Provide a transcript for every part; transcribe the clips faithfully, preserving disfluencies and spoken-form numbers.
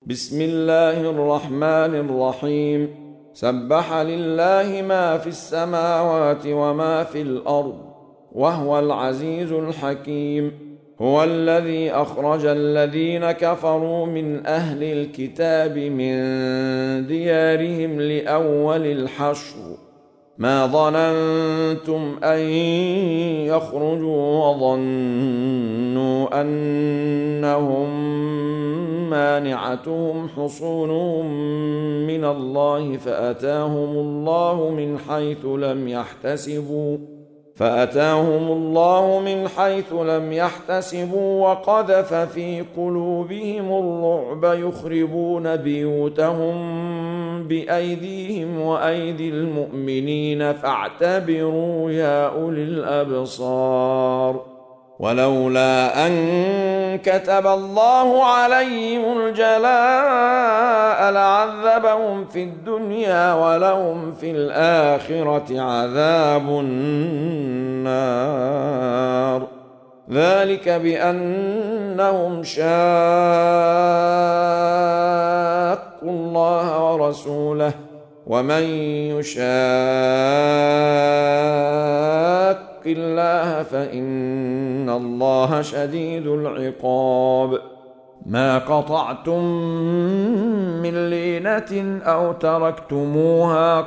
بسم الله الرحمن الرحيم. سبح لله ما في السماوات وما في الأرض وهو العزيز الحكيم. هو الذي أخرج الذين كفروا من أهل الكتاب من ديارهم لأول الحشر ما ظننتم أن يخرجوا وظنوا أنهم مانعتهم حصونهم من الله فأتاهم الله من حيث لم يحتسبوا فأتاهم الله من حيث لم يحتسبوا وقذف في قلوبهم الرعب يخربون بيوتهم بأيديهم وأيدي المؤمنين فاعتبروا يا أولي الأبصار. ولولا أن كتب الله عليهم الجلاء لعذبهم في الدنيا ولهم في الآخرة عذاب النار. ذلك بأنهم شاقوا الله ورسوله ومن يشاق الله فإن الله شديد العقاب. ما قطعتم من لينة أو تركتموها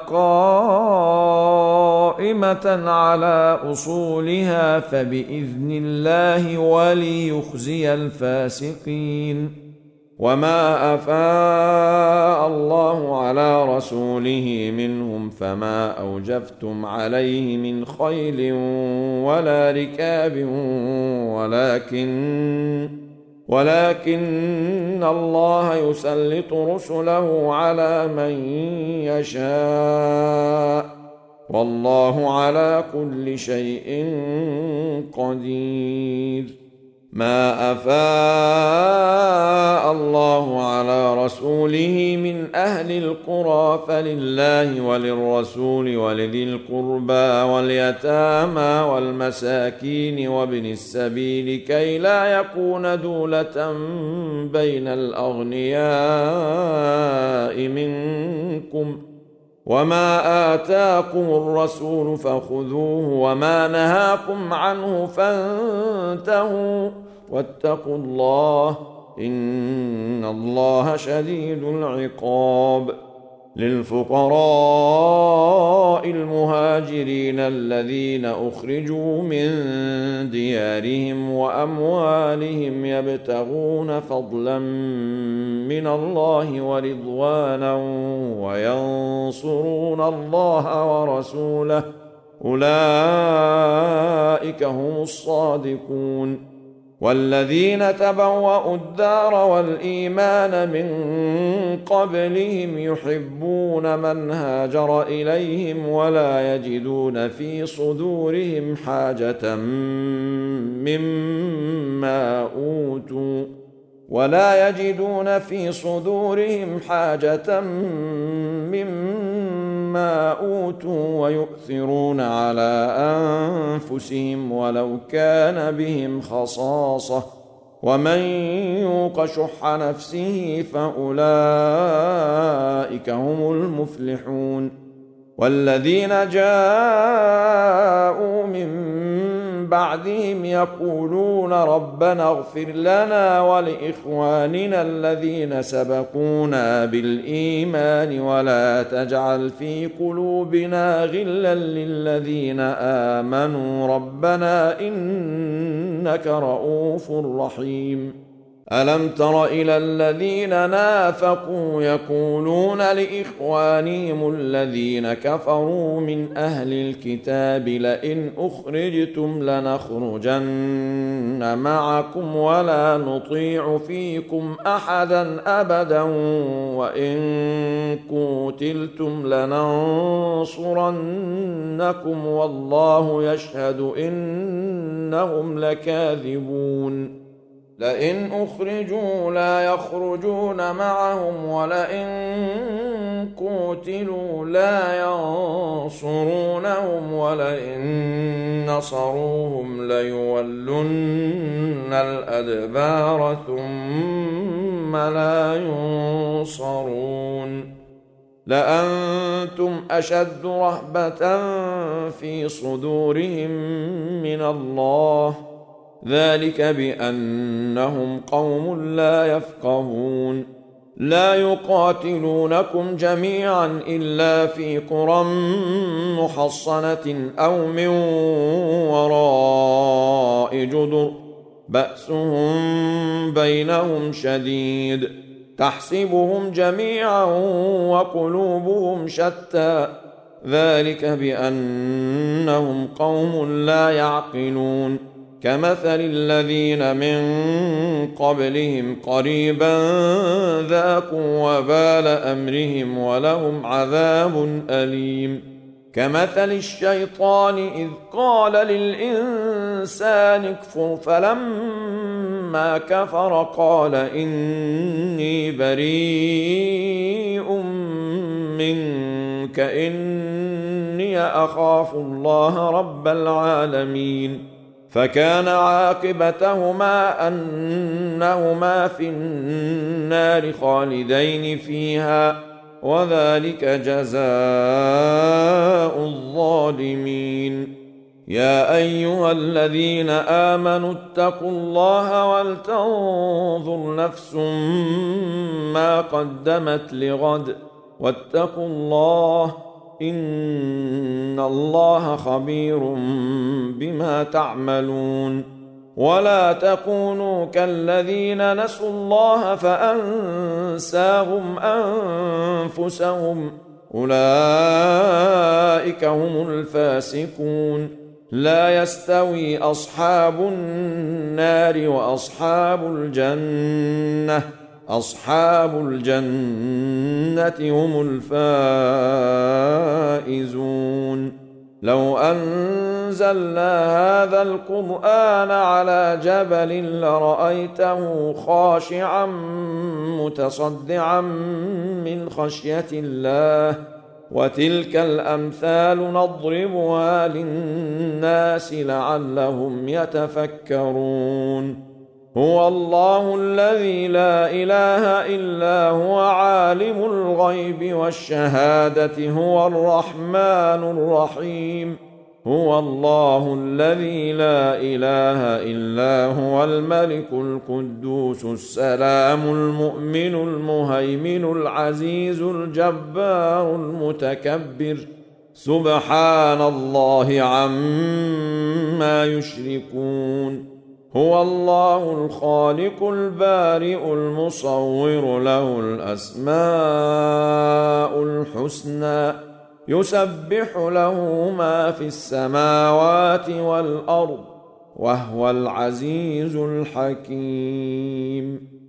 قائمة على أصولها فبإذن الله وليخزي الفاسقين. وما أفاء الله على رسوله منهم فما أوجفتم عليه من خيل ولا ركاب ولكن ولكن الله يسلط رسله على من يشاء والله على كل شيء قدير. ما أفاء الله على رسوله من أهل القرى فلله وللرسول ولذي القربى واليتامى والمساكين وابن السبيل كي لا يكون دولة بين الأغنياء منكم. وما آتاكم الرسول فخذوه وما نهاكم عنه فانتهوا واتقوا الله إن الله شديد العقاب. للفقراء المهاجرين الذين أخرجوا من ديارهم وأموالهم يبتغون فضلا من الله ورضوانا وينصرون الله ورسوله أولئك هم الصادقون. والذين تبوأوا الدار والإيمان من قبلهم يحبون من هاجر إليهم ولا يجدون في صدورهم حاجة مما أوتوا ولا يجدون في صدورهم حاجة مما أوتوا ويؤثرون على أنفسهم ولو كان بهم خصاصة ومن يوق شح نفسه فأولئك هم المفلحون. والذين جاءوا من بعدهم يقولون ربنا اغفر لنا ولإخواننا الذين سبقونا بالإيمان ولا تجعل في قلوبنا غلا للذين آمنوا ربنا إنك رؤوف رحيم. ألم تر إلى الذين نافقوا يقولون لإخوانهم الذين كفروا من أهل الكتاب لئن أخرجتم لنخرجن معكم ولا نطيع فيكم أحدا أبدا وإن قوتلتم لننصرنكم والله يشهد إنهم لكاذبون. لئن أخرجوا لا يخرجون معهم ولئن قوتلوا لا ينصرونهم ولئن نصروهم ليولن الأدبار ثم لا ينصرون ينصرون لأنتم أشد رهبة في صدورهم من الله ذلك بأنهم قوم لا يفقهون لا يقاتلونكم جميعا إلا في قرى محصنة أو من وراء جدر بأسهم بينهم شديد تحسبهم جميعا وقلوبهم شتى ذلك بأنهم قوم لا يعقلون كمثل الذين من قبلهم قريبا ذاقوا وبال أمرهم ولهم عذاب أليم كمثل الشيطان إذ قال للإنسان اكفر فلما كفر قال إني بريء منك إني أخاف الله رب العالمين فكان عاقبتهما أنهما في النار خالدين فيها وذلك جزاء الظالمين يا أيها الذين آمنوا اتقوا الله ولتنظر نفس ما قدمت لغد واتقوا الله إن الله خبير بما تعملون ولا تكونوا كالذين نسوا الله فأنساهم أنفسهم أولئك هم الفاسقون لا يستوي أصحاب النار وأصحاب الجنة أصحاب الجنة هم الفائزون لو أنزلنا هذا القرآن على جبل لرأيته خاشعا متصدعا من خشية الله وتلك الأمثال نضربها للناس لعلهم يتفكرون هو الله الذي لا إله إلا هو عالم الغيب والشهادة هو الرحمن الرحيم هو الله الذي لا إله إلا هو الملك القدوس السلام المؤمن المهيمن العزيز الجبار المتكبر سبحان الله عما يشركون هو الله الخالق البارئ المصور له الأسماء الحسنى يسبح له ما في السماوات والأرض وهو العزيز الحكيم